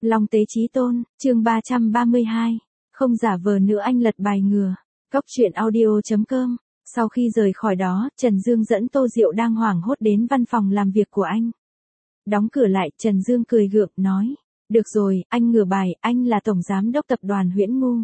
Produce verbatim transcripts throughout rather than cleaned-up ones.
Long Tế Chí Tôn, chương ba trăm ba mươi hai. Không giả vờ nữa anh lật bài ngừa. Cóc truyện audio chấm com. Sau khi rời khỏi đó, Trần Dương dẫn Tô Diệu đang hoảng hốt đến văn phòng làm việc của anh. Đóng cửa lại, Trần Dương cười gượng, nói. Được rồi, anh ngửa bài, anh là Tổng Giám đốc Tập đoàn Huyễn Ngu.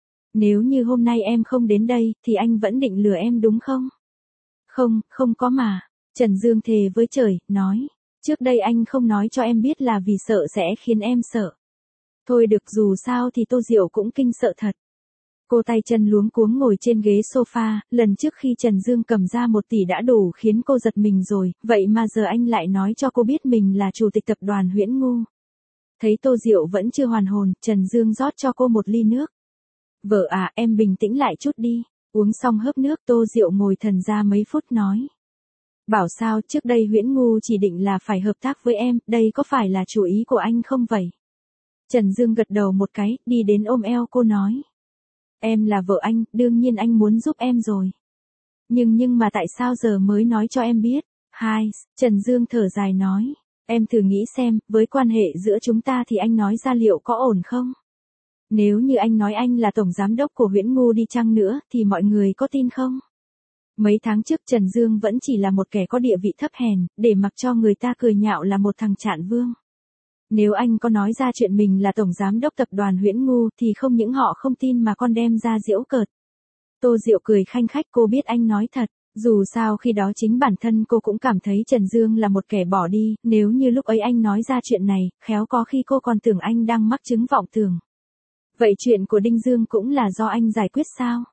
Nếu như hôm nay em không đến đây, thì anh vẫn định lừa em đúng không? Không, không có mà. Trần Dương thề với trời, nói. Trước đây anh không nói cho em biết là vì sợ sẽ khiến em sợ. Thôi được, dù sao thì Tô Diệu cũng kinh sợ thật. Cô tay chân luống cuống ngồi trên ghế sofa, lần trước khi Trần Dương cầm ra một tỷ đã đủ khiến cô giật mình rồi, vậy mà giờ anh lại nói cho cô biết mình là chủ tịch tập đoàn Huyễn Ngu. Thấy Tô Diệu vẫn chưa hoàn hồn, Trần Dương rót cho cô một ly nước. Vợ à, em bình tĩnh lại chút đi. Uống xong hớp nước, Tô Diệu ngồi thần ra mấy phút nói. Bảo sao, trước đây Huyễn Ngu chỉ định là phải hợp tác với em, đây có phải là chủ ý của anh không vậy? Trần Dương gật đầu một cái, đi đến ôm eo cô nói. Em là vợ anh, đương nhiên anh muốn giúp em rồi. Nhưng nhưng mà tại sao giờ mới nói cho em biết? Hai, Trần Dương thở dài nói. Em thử nghĩ xem, với quan hệ giữa chúng ta thì anh nói ra liệu có ổn không? Nếu như anh nói anh là tổng giám đốc của Huyễn Ngu đi chăng nữa, thì mọi người có tin không? Mấy tháng trước Trần Dương vẫn chỉ là một kẻ có địa vị thấp hèn, để mặc cho người ta cười nhạo là một thằng trạn vương. Nếu anh có nói ra chuyện mình là tổng giám đốc tập đoàn Huyễn Ngu thì không những họ không tin mà còn đem ra giễu cợt. Tô Diệu cười khanh khách, cô biết anh nói thật. Dù sao khi đó chính bản thân cô cũng cảm thấy Trần Dương là một kẻ bỏ đi, nếu như lúc ấy anh nói ra chuyện này, khéo có khi cô còn tưởng anh đang mắc chứng vọng tưởng. Vậy chuyện của Đinh Dương cũng là do anh giải quyết sao?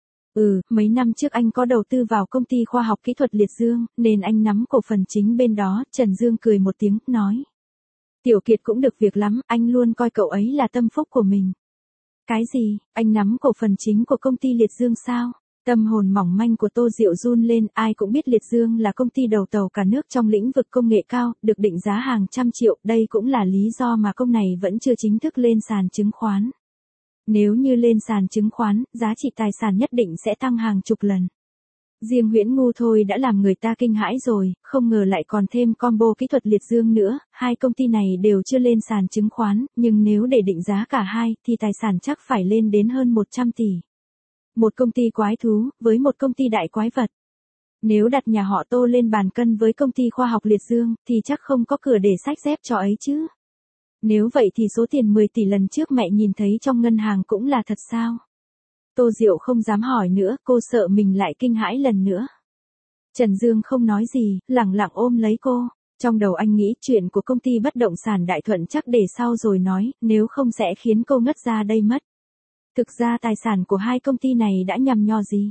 Ừ, mấy năm trước anh có đầu tư vào công ty khoa học kỹ thuật Liệt Dương, nên anh nắm cổ phần chính bên đó. Trần Dương cười một tiếng, nói. Tiểu Kiệt cũng được việc lắm, anh luôn coi cậu ấy là tâm phúc của mình. Cái gì, anh nắm cổ phần chính của công ty Liệt Dương sao? Tâm hồn mỏng manh của Tô Diệu run lên, ai cũng biết Liệt Dương là công ty đầu tàu cả nước trong lĩnh vực công nghệ cao, được định giá hàng trăm triệu, đây cũng là lý do mà công này vẫn chưa chính thức lên sàn chứng khoán. Nếu như lên sàn chứng khoán, giá trị tài sản nhất định sẽ tăng hàng chục lần. Riêng Huyễn Ngu thôi đã làm người ta kinh hãi rồi, không ngờ lại còn thêm combo kỹ thuật Liệt Dương nữa, hai công ty này đều chưa lên sàn chứng khoán, nhưng nếu để định giá cả hai, thì tài sản chắc phải lên đến hơn một trăm tỷ. Một công ty quái thú, với một công ty đại quái vật. Nếu đặt nhà họ Tô lên bàn cân với công ty khoa học Liệt Dương, thì chắc không có cửa để xách dép cho ấy chứ. Nếu vậy thì số tiền mười tỷ lần trước mẹ nhìn thấy trong ngân hàng cũng là thật sao? Tô Diệu không dám hỏi nữa, cô sợ mình lại kinh hãi lần nữa. Trần Dương không nói gì, lẳng lặng ôm lấy cô. Trong đầu anh nghĩ chuyện của công ty bất động sản Đại Thuận chắc để sau rồi nói, nếu không sẽ khiến cô ngất ra đây mất. Thực ra tài sản của hai công ty này đã nhằm nho gì?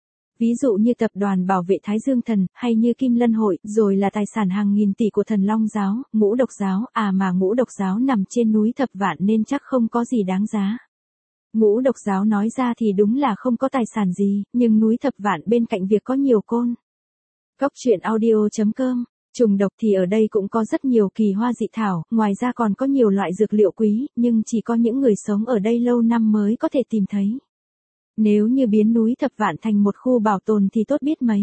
Ví dụ như tập đoàn bảo vệ Thái Dương Thần, hay như Kim Lân Hội, rồi là tài sản hàng nghìn tỷ của Thần Long Giáo, Ngũ Độc Giáo, à mà Ngũ Độc Giáo nằm trên núi Thập Vạn nên chắc không có gì đáng giá. Ngũ Độc Giáo nói ra thì đúng là không có tài sản gì, nhưng núi Thập Vạn bên cạnh việc có nhiều côn. Cóc truyện audio chấm com. Trùng độc thì ở đây cũng có rất nhiều kỳ hoa dị thảo, ngoài ra còn có nhiều loại dược liệu quý, nhưng chỉ có những người sống ở đây lâu năm mới có thể tìm thấy. Nếu như biến núi Thập Vạn thành một khu bảo tồn thì tốt biết mấy.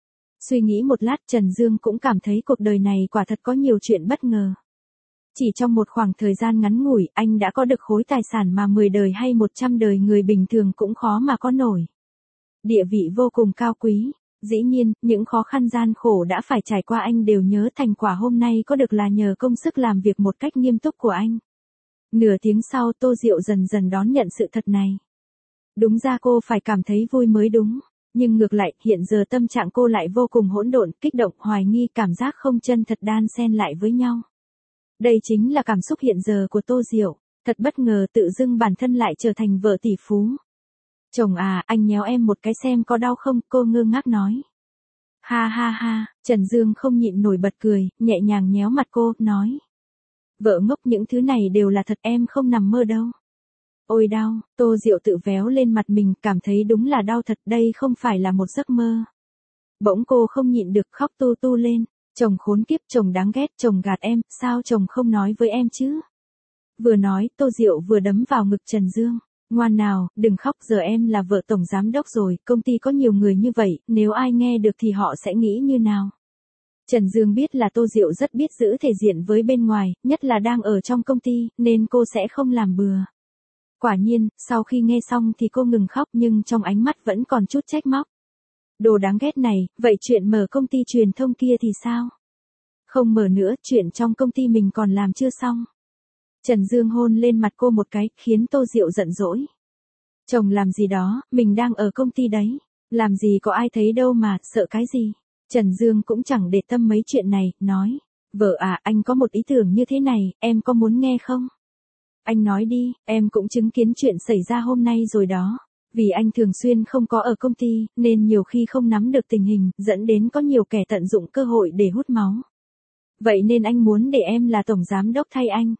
Suy nghĩ một lát, Trần Dương cũng cảm thấy cuộc đời này quả thật có nhiều chuyện bất ngờ. Chỉ trong một khoảng thời gian ngắn ngủi, anh đã có được khối tài sản mà mười đời hay một trăm đời người bình thường cũng khó mà có nổi. Địa vị vô cùng cao quý. Dĩ nhiên, những khó khăn gian khổ đã phải trải qua anh đều nhớ, thành quả hôm nay có được là nhờ công sức làm việc một cách nghiêm túc của anh. Nửa tiếng sau, Tô Diệu dần dần đón nhận sự thật này. Đúng ra cô phải cảm thấy vui mới đúng. Nhưng ngược lại, hiện giờ tâm trạng cô lại vô cùng hỗn độn, kích động, hoài nghi, cảm giác không chân thật đan xen lại với nhau. Đây chính là cảm xúc hiện giờ của Tô Diệu. Thật bất ngờ, tự dưng bản thân lại trở thành vợ tỷ phú. Chồng à, anh nhéo em một cái xem có đau không, cô ngơ ngác nói. Ha ha ha, Trần Dương không nhịn nổi bật cười, nhẹ nhàng nhéo mặt cô, nói. Vợ ngốc, những thứ này đều là thật, em không nằm mơ đâu. Ôi đau, Tô Diệu tự véo lên mặt mình, cảm thấy đúng là đau thật, đây không phải là một giấc mơ. Bỗng cô không nhịn được khóc tu tu lên. Chồng khốn kiếp, chồng đáng ghét, chồng gạt em, sao chồng không nói với em chứ? Vừa nói, Tô Diệu vừa đấm vào ngực Trần Dương. Ngoan nào, đừng khóc, giờ em là vợ tổng giám đốc rồi, công ty có nhiều người như vậy, nếu ai nghe được thì họ sẽ nghĩ như nào? Trần Dương biết là Tô Diệu rất biết giữ thể diện với bên ngoài, nhất là đang ở trong công ty, nên cô sẽ không làm bừa. Quả nhiên, sau khi nghe xong thì cô ngừng khóc nhưng trong ánh mắt vẫn còn chút trách móc. Đồ đáng ghét này, vậy chuyện mở công ty truyền thông kia thì sao? Không mở nữa, chuyện trong công ty mình còn làm chưa xong. Trần Dương hôn lên mặt cô một cái, khiến Tô Diệu giận dỗi. Chồng làm gì đó, mình đang ở công ty đấy. Làm gì có ai thấy đâu mà, sợ cái gì. Trần Dương cũng chẳng để tâm mấy chuyện này, nói. Vợ à, anh có một ý tưởng như thế này, em có muốn nghe không? Anh nói đi, em cũng chứng kiến chuyện xảy ra hôm nay rồi đó. Vì anh thường xuyên không có ở công ty, nên nhiều khi không nắm được tình hình, dẫn đến có nhiều kẻ tận dụng cơ hội để hút máu. Vậy nên anh muốn để em là tổng giám đốc thay anh.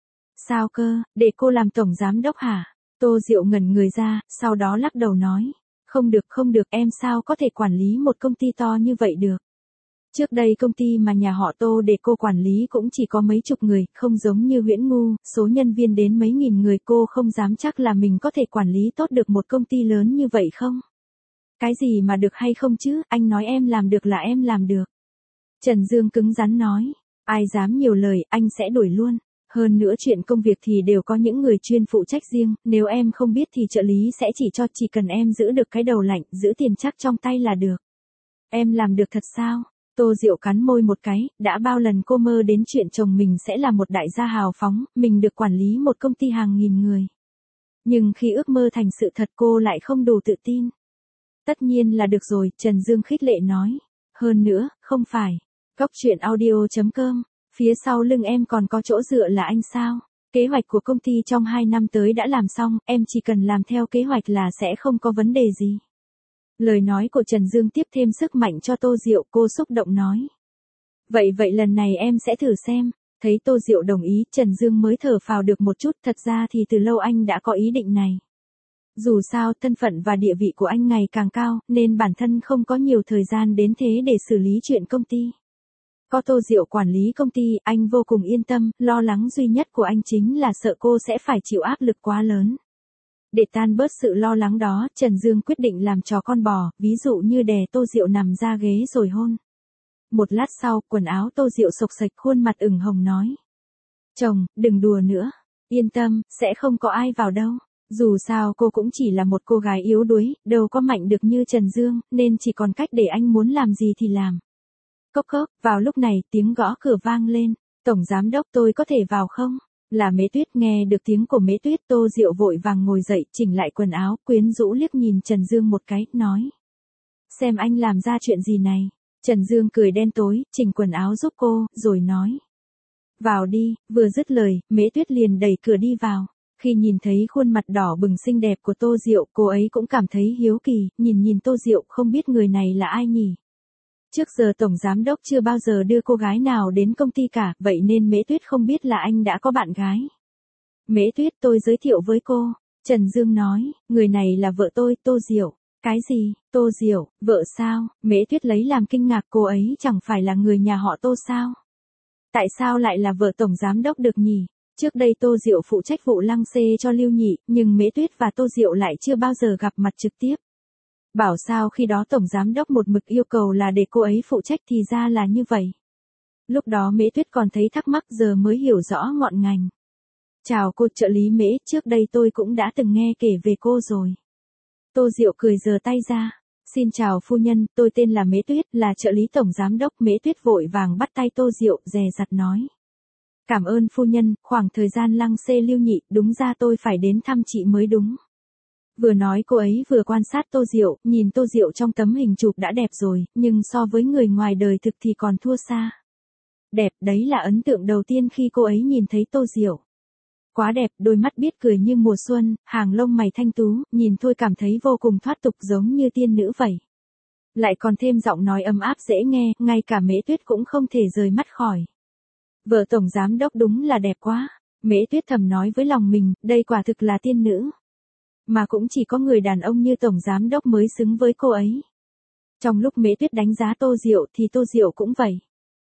Sao cơ, để cô làm tổng giám đốc hả? Tô Diệu ngẩn người ra, sau đó lắc đầu nói. Không được không được, em sao có thể quản lý một công ty to như vậy được. Trước đây công ty mà nhà họ Tô để cô quản lý cũng chỉ có mấy chục người, không giống như Huyễn Ngu, số nhân viên đến mấy nghìn người, cô không dám chắc là mình có thể quản lý tốt được một công ty lớn như vậy không? Cái gì mà được hay không chứ, anh nói em làm được là em làm được. Trần Dương cứng rắn nói, ai dám nhiều lời, anh sẽ đuổi luôn. Hơn nữa chuyện công việc thì đều có những người chuyên phụ trách riêng, nếu em không biết thì trợ lý sẽ chỉ cho, chỉ cần em giữ được cái đầu lạnh, giữ tiền chắc trong tay là được. Em làm được thật sao? Tô Diệu cắn môi một cái, đã bao lần cô mơ đến chuyện chồng mình sẽ là một đại gia hào phóng, mình được quản lý một công ty hàng nghìn người. Nhưng khi ước mơ thành sự thật cô lại không đủ tự tin. Tất nhiên là được rồi, Trần Dương khích lệ nói. Hơn nữa, không phải. Cóc truyện audio chấm com, phía sau lưng em còn có chỗ dựa là anh sao? Kế hoạch của công ty trong hai năm tới đã làm xong, em chỉ cần làm theo kế hoạch là sẽ không có vấn đề gì. Lời nói của Trần Dương tiếp thêm sức mạnh cho Tô Diệu, cô xúc động nói. Vậy vậy lần này em sẽ thử xem. Thấy Tô Diệu đồng ý, Trần Dương mới thở phào được một chút, thật ra thì từ lâu anh đã có ý định này. Dù sao, thân phận và địa vị của anh ngày càng cao, nên bản thân không có nhiều thời gian đến thế để xử lý chuyện công ty. Có Tô Diệu quản lý công ty, anh vô cùng yên tâm, lo lắng duy nhất của anh chính là sợ cô sẽ phải chịu áp lực quá lớn. Để tan bớt sự lo lắng đó, Trần Dương quyết định làm trò con bò, ví dụ như đè Tô Diệu nằm ra ghế rồi hôn. Một lát sau, quần áo Tô Diệu xộc xệch, khuôn mặt ửng hồng nói. Chồng, đừng đùa nữa. Yên tâm, sẽ không có ai vào đâu. Dù sao cô cũng chỉ là một cô gái yếu đuối, đâu có mạnh được như Trần Dương, nên chỉ còn cách để anh muốn làm gì thì làm. Cốc cốc, vào lúc này tiếng gõ cửa vang lên. Tổng giám đốc, tôi có thể vào không? Là Mễ Tuyết. Nghe được tiếng của Mễ Tuyết, Tô Diệu vội vàng ngồi dậy, chỉnh lại quần áo, quyến rũ liếc nhìn Trần Dương một cái, nói. Xem anh làm ra chuyện gì này. Trần Dương cười đen tối, chỉnh quần áo giúp cô, rồi nói. Vào đi, vừa dứt lời, Mễ Tuyết liền đẩy cửa đi vào. Khi nhìn thấy khuôn mặt đỏ bừng xinh đẹp của Tô Diệu, cô ấy cũng cảm thấy hiếu kỳ, nhìn nhìn Tô Diệu, không biết người này là ai nhỉ. Trước giờ Tổng Giám Đốc chưa bao giờ đưa cô gái nào đến công ty cả, vậy nên Mễ Tuyết không biết là anh đã có bạn gái. Mễ Tuyết, tôi giới thiệu với cô. Trần Dương nói, người này là vợ tôi, Tô Diệu. Cái gì, Tô Diệu, vợ sao? Mễ Tuyết lấy làm kinh ngạc, cô ấy chẳng phải là người nhà họ Tô sao? Tại sao lại là vợ Tổng Giám Đốc được nhỉ? Trước đây Tô Diệu phụ trách vụ lăng xê cho Lưu Nhị, nhưng Mễ Tuyết và Tô Diệu lại chưa bao giờ gặp mặt trực tiếp. Bảo sao khi đó Tổng Giám Đốc một mực yêu cầu là để cô ấy phụ trách, thì ra là như vậy. Lúc đó Mễ Tuyết còn thấy thắc mắc, giờ mới hiểu rõ ngọn ngành. Chào cô trợ lý Mễ, trước đây tôi cũng đã từng nghe kể về cô rồi. Tô Diệu cười giơ tay ra. Xin chào phu nhân, tôi tên là Mễ Tuyết, là trợ lý Tổng Giám Đốc. Mễ Tuyết vội vàng bắt tay Tô Diệu, dè dặt nói. Cảm ơn phu nhân, khoảng thời gian lăng xê Lưu Nhị, đúng ra tôi phải đến thăm chị mới đúng. Vừa nói cô ấy vừa quan sát Tô Diệu, nhìn Tô Diệu trong tấm hình chụp đã đẹp rồi, nhưng so với người ngoài đời thực thì còn thua xa. Đẹp, đấy là ấn tượng đầu tiên khi cô ấy nhìn thấy Tô Diệu. Quá đẹp, đôi mắt biết cười như mùa xuân, hàng lông mày thanh tú, nhìn thôi cảm thấy vô cùng thoát tục, giống như tiên nữ vậy. Lại còn thêm giọng nói ấm áp dễ nghe, ngay cả Mễ Tuyết cũng không thể rời mắt khỏi. Vợ Tổng Giám Đốc đúng là đẹp quá. Mễ Tuyết thầm nói với lòng mình, đây quả thực là tiên nữ. Mà cũng chỉ có người đàn ông như Tổng Giám Đốc mới xứng với cô ấy. Trong lúc Mễ Tuyết đánh giá Tô Diệu thì Tô Diệu cũng vậy.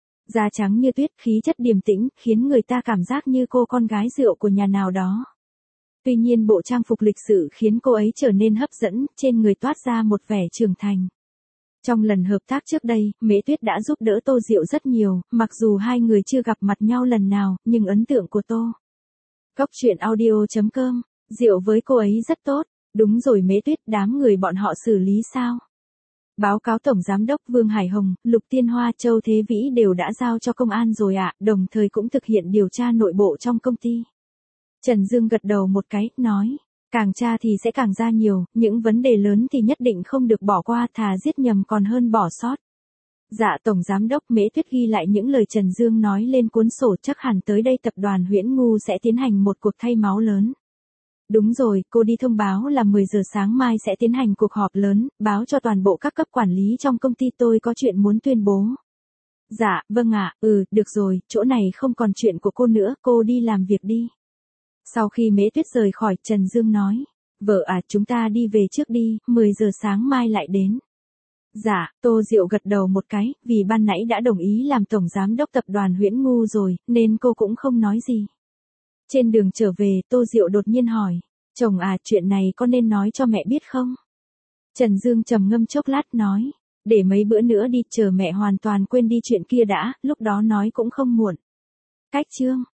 Da trắng như tuyết, khí chất điềm tĩnh, khiến người ta cảm giác như cô con gái rượu của nhà nào đó. Tuy nhiên bộ trang phục lịch sự khiến cô ấy trở nên hấp dẫn, trên người toát ra một vẻ trưởng thành. Trong lần hợp tác trước đây, Mễ Tuyết đã giúp đỡ Tô Diệu rất nhiều, mặc dù hai người chưa gặp mặt nhau lần nào, nhưng ấn tượng của Tô. Cốc truyện audio chấm com, Diệu với cô ấy rất tốt. Đúng rồi Mễ Tuyết, đám người bọn họ xử lý sao? Báo cáo Tổng Giám đốc Vương Hải Hồng, Lục Tiên Hoa, Châu Thế Vĩ đều đã giao cho công an rồi ạ, đồng thời cũng thực hiện điều tra nội bộ trong công ty. Trần Dương gật đầu một cái, nói, càng tra thì sẽ càng ra nhiều, những vấn đề lớn thì nhất định không được bỏ qua, thà giết nhầm còn hơn bỏ sót. Dạ Tổng Giám đốc. Mễ Tuyết ghi lại những lời Trần Dương nói lên cuốn sổ, chắc hẳn tới đây tập đoàn Huyễn Ngu sẽ tiến hành một cuộc thay máu lớn. Đúng rồi, cô đi thông báo là mười giờ sáng mai sẽ tiến hành cuộc họp lớn, báo cho toàn bộ các cấp quản lý trong công ty, tôi có chuyện muốn tuyên bố. Dạ, vâng ạ, ừ, được rồi, chỗ này không còn chuyện của cô nữa, cô đi làm việc đi. Sau khi Mễ Tuyết rời khỏi, Trần Dương nói, vợ à, chúng ta đi về trước đi, mười giờ sáng mai lại đến. Dạ, Tô Diệu gật đầu một cái, vì ban nãy đã đồng ý làm Tổng Giám đốc tập đoàn Huyễn Ngu rồi, nên cô cũng không nói gì. Trên đường trở về, Tô Diệu đột nhiên hỏi, chồng à, chuyện này có nên nói cho mẹ biết không? Trần Dương trầm ngâm chốc lát nói, để mấy bữa nữa đi, chờ mẹ hoàn toàn quên đi chuyện kia đã, lúc đó nói cũng không muộn. Cách chương